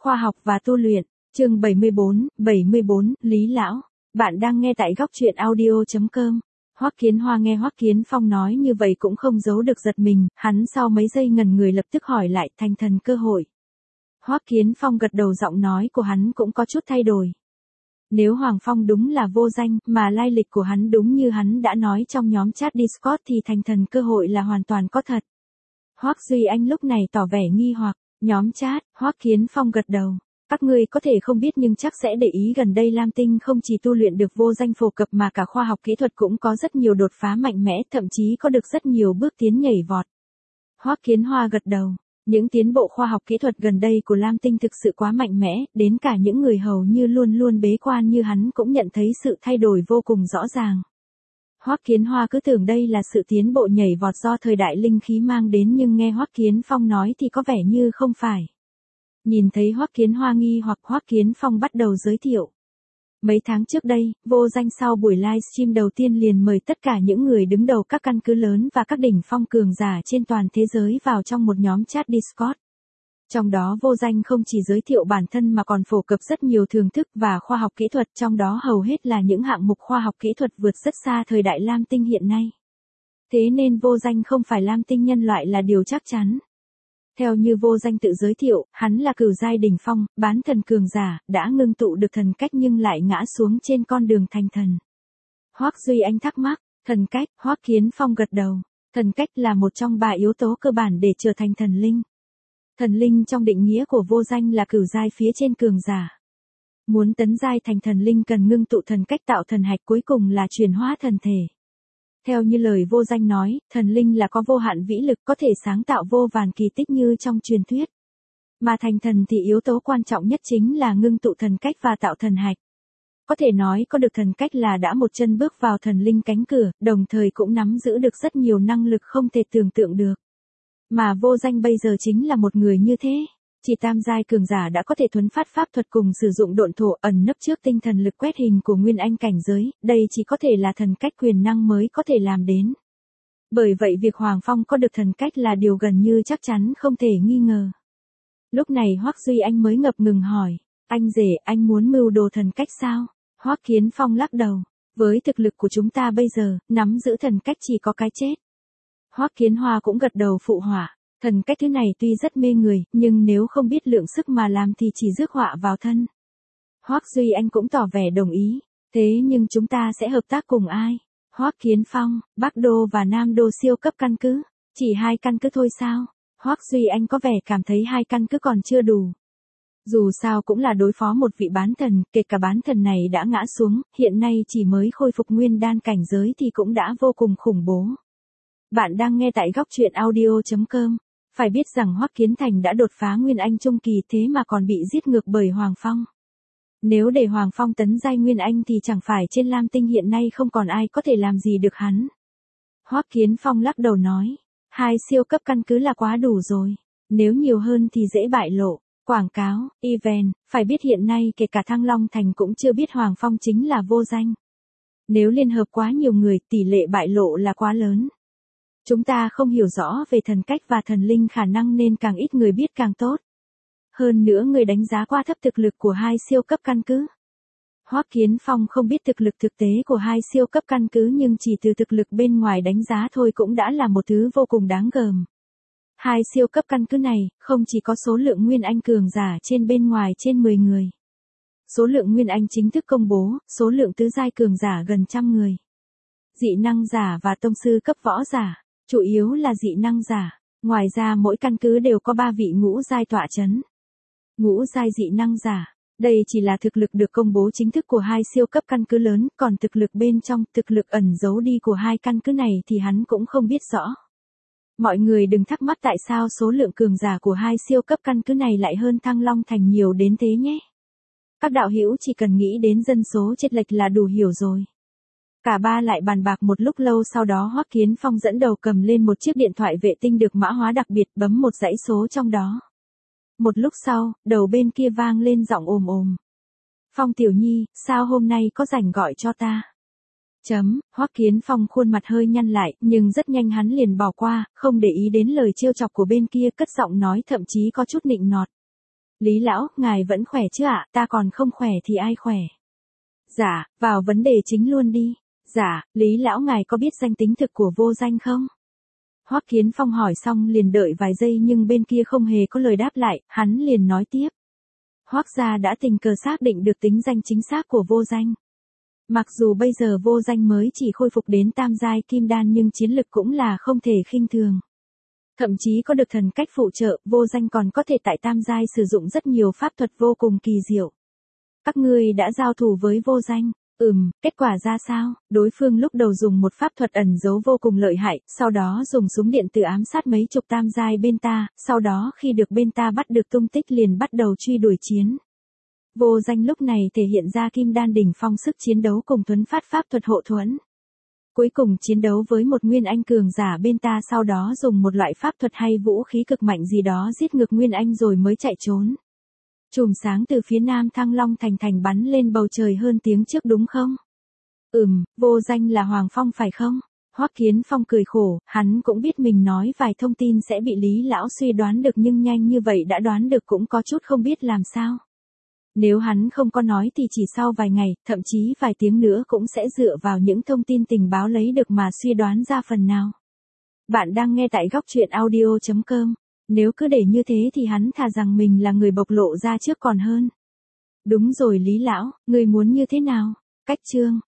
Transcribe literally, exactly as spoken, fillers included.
Khoa học và tu luyện, chương bảy mươi bốn, bảy mươi bốn, Lý Lão. Bạn đang nghe tại góc truyện audio chấm com. Hoắc Kiến Hoa nghe Hoắc Kiến Phong nói như vậy cũng không giấu được giật mình, hắn sau mấy giây ngần người lập tức hỏi lại thành thần cơ hội. Hoắc Kiến Phong gật đầu, giọng nói của hắn cũng có chút thay đổi. Nếu Hoàng Phong đúng là vô danh, mà lai lịch của hắn đúng như hắn đã nói trong nhóm chat Discord thì thành thần cơ hội là hoàn toàn có thật. Hoắc Duy Anh lúc này tỏ vẻ nghi hoặc, nhóm chat, Hoắc Kiến Phong gật đầu. Các ngươi có thể không biết nhưng chắc sẽ để ý gần đây Lam Tinh không chỉ tu luyện được vô danh phổ cập mà cả khoa học kỹ thuật cũng có rất nhiều đột phá mạnh mẽ, thậm chí có được rất nhiều bước tiến nhảy vọt. Hoắc Kiến Hoa gật đầu. Những tiến bộ khoa học kỹ thuật gần đây của Lam Tinh thực sự quá mạnh mẽ, đến cả những người hầu như luôn luôn bế quan như hắn cũng nhận thấy sự thay đổi vô cùng rõ ràng. Hoắc Kiến Hoa cứ tưởng đây là sự tiến bộ nhảy vọt do thời đại linh khí mang đến, nhưng nghe Hoắc Kiến Phong nói thì có vẻ như không phải. Nhìn thấy Hoắc Kiến Hoa nghi hoặc, Hoắc Kiến Phong bắt đầu giới thiệu. Mấy tháng trước đây, vô danh sau buổi livestream đầu tiên liền mời tất cả những người đứng đầu các căn cứ lớn và các đỉnh phong cường giả trên toàn thế giới vào trong một nhóm chat Discord. Trong đó vô danh không chỉ giới thiệu bản thân mà còn phổ cập rất nhiều thưởng thức và khoa học kỹ thuật, trong đó hầu hết là những hạng mục khoa học kỹ thuật vượt rất xa thời đại Lam Tinh hiện nay. Thế nên vô danh không phải Lam Tinh nhân loại là điều chắc chắn. Theo như vô danh tự giới thiệu, hắn là cửu giai đỉnh phong, bán thần cường giả, đã ngưng tụ được thần cách nhưng lại ngã xuống trên con đường thành thần. Hoắc Duy Anh thắc mắc, thần cách, Hoắc Kiến Phong gật đầu. Thần cách là một trong ba yếu tố cơ bản để trở thành thần linh. Thần linh trong định nghĩa của vô danh là cửu giai phía trên cường giả. Muốn tấn giai thành thần linh cần ngưng tụ thần cách tạo thần hạch, cuối cùng là chuyển hóa thần thể. Theo như lời vô danh nói, thần linh là có vô hạn vĩ lực, có thể sáng tạo vô vàn kỳ tích như trong truyền thuyết. Mà thành thần thì yếu tố quan trọng nhất chính là ngưng tụ thần cách và tạo thần hạch. Có thể nói có được thần cách là đã một chân bước vào thần linh cánh cửa, đồng thời cũng nắm giữ được rất nhiều năng lực không thể tưởng tượng được. Mà vô danh bây giờ chính là một người như thế. Chỉ tam giai cường giả đã có thể thuấn phát pháp thuật cùng sử dụng độn thổ ẩn nấp trước tinh thần lực quét hình của nguyên anh cảnh giới, đây chỉ có thể là thần cách quyền năng mới có thể làm đến. Bởi vậy việc Hoàng Phong có được thần cách là điều gần như chắc chắn không thể nghi ngờ. Lúc này Hoắc Duy Anh mới ngập ngừng hỏi, anh rể, anh muốn mưu đồ thần cách sao? Hoắc Kiến Phong lắc đầu, với thực lực của chúng ta bây giờ, nắm giữ thần cách chỉ có cái chết. Hoắc Kiến Hoa cũng gật đầu phụ họa. Thần cách thứ này tuy rất mê người, nhưng nếu không biết lượng sức mà làm thì chỉ rước họa vào thân. Hoắc Duy Anh cũng tỏ vẻ đồng ý. Thế nhưng chúng ta sẽ hợp tác cùng ai? Hoắc Kiến Phong, Bắc Đô và Nam Đô siêu cấp căn cứ. Chỉ hai căn cứ thôi sao? Hoắc Duy Anh có vẻ cảm thấy hai căn cứ còn chưa đủ. Dù sao cũng là đối phó một vị bán thần, kể cả bán thần này đã ngã xuống, hiện nay chỉ mới khôi phục nguyên đan cảnh giới thì cũng đã vô cùng khủng bố. Bạn đang nghe tại góc truyện audio chấm com. Phải biết rằng Hoắc Kiến Thành đã đột phá Nguyên Anh Trung Kỳ thế mà còn bị giết ngược bởi Hoàng Phong. Nếu để Hoàng Phong tấn giai Nguyên Anh thì chẳng phải trên Lam Tinh hiện nay không còn ai có thể làm gì được hắn. Hoắc Kiến Phong lắc đầu nói, hai siêu cấp căn cứ là quá đủ rồi. Nếu nhiều hơn thì dễ bại lộ. Quảng cáo, event, phải biết hiện nay kể cả Thăng Long Thành cũng chưa biết Hoàng Phong chính là vô danh. Nếu liên hợp quá nhiều người, tỷ lệ bại lộ là quá lớn. Chúng ta không hiểu rõ về thần cách và thần linh khả năng nên càng ít người biết càng tốt. Hơn nữa người đánh giá quá thấp thực lực của hai siêu cấp căn cứ. Hoắc Kiến Phong không biết thực lực thực tế của hai siêu cấp căn cứ nhưng chỉ từ thực lực bên ngoài đánh giá thôi cũng đã là một thứ vô cùng đáng gờm. Hai siêu cấp căn cứ này không chỉ có số lượng nguyên anh cường giả trên bên ngoài trên mười người. Số lượng nguyên anh chính thức công bố, số lượng tứ giai cường giả gần trăm người. Dị năng giả và tông sư cấp võ giả. Chủ yếu là dị năng giả, ngoài ra mỗi căn cứ đều có ba vị ngũ giai tọa chấn. Ngũ giai dị năng giả, đây chỉ là thực lực được công bố chính thức của hai siêu cấp căn cứ lớn, còn thực lực bên trong, thực lực ẩn giấu đi của hai căn cứ này thì hắn cũng không biết rõ. Mọi người đừng thắc mắc tại sao số lượng cường giả của hai siêu cấp căn cứ này lại hơn Thăng Long Thành nhiều đến thế nhé. Các đạo hữu chỉ cần nghĩ đến dân số chênh lệch là đủ hiểu rồi. Cả ba lại bàn bạc một lúc lâu, sau đó Hoắc Kiến Phong dẫn đầu cầm lên một chiếc điện thoại vệ tinh được mã hóa đặc biệt, bấm một dãy số trong đó. Một lúc sau, đầu bên kia vang lên giọng ồm ồm. Phong Tiểu Nhi, sao hôm nay có rảnh gọi cho ta? Chấm, Hoắc Kiến Phong khuôn mặt hơi nhăn lại, nhưng rất nhanh hắn liền bỏ qua, không để ý đến lời trêu chọc của bên kia, cất giọng nói thậm chí có chút nịnh nọt. Lý lão, ngài vẫn khỏe chứ ạ, ta còn không khỏe thì ai khỏe. Dạ, vào vấn đề chính luôn đi. Dạ, Lý lão ngài có biết danh tính thực của Vô Danh không? Hoắc Kiến Phong hỏi xong liền đợi vài giây nhưng bên kia không hề có lời đáp lại, hắn liền nói tiếp. Hoắc gia đã tình cờ xác định được tính danh chính xác của Vô Danh. Mặc dù bây giờ Vô Danh mới chỉ khôi phục đến tam giai kim đan nhưng chiến lực cũng là không thể khinh thường. Thậm chí có được thần cách phụ trợ, Vô Danh còn có thể tại tam giai sử dụng rất nhiều pháp thuật vô cùng kỳ diệu. Các ngươi đã giao thủ với Vô Danh. Ừm, kết quả ra sao? Đối phương lúc đầu dùng một pháp thuật ẩn giấu vô cùng lợi hại, sau đó dùng súng điện tử ám sát mấy chục tam giai bên ta, sau đó khi được bên ta bắt được tung tích liền bắt đầu truy đuổi chiến. Vô Danh lúc này thể hiện ra kim đan đỉnh phong sức chiến đấu cùng thuấn phát pháp thuật hộ thuẫn. Cuối cùng chiến đấu với một nguyên anh cường giả bên ta sau đó dùng một loại pháp thuật hay vũ khí cực mạnh gì đó giết ngược nguyên anh rồi mới chạy trốn. Chùm sáng từ phía nam Thăng Long Thành thành bắn lên bầu trời hơn tiếng trước đúng không? Ừm, Vô Danh là Hoàng Phong phải không? Hoắc Kiến Phong cười khổ, hắn cũng biết mình nói vài thông tin sẽ bị Lý lão suy đoán được nhưng nhanh như vậy đã đoán được cũng có chút không biết làm sao. Nếu hắn không có nói thì chỉ sau vài ngày, thậm chí vài tiếng nữa cũng sẽ dựa vào những thông tin tình báo lấy được mà suy đoán ra phần nào. Bạn đang nghe tại góc truyện audio chấm com. Nếu cứ để như thế thì hắn thà rằng mình là người bộc lộ ra trước còn hơn. Đúng rồi Lý lão, người muốn như thế nào? Cách chương.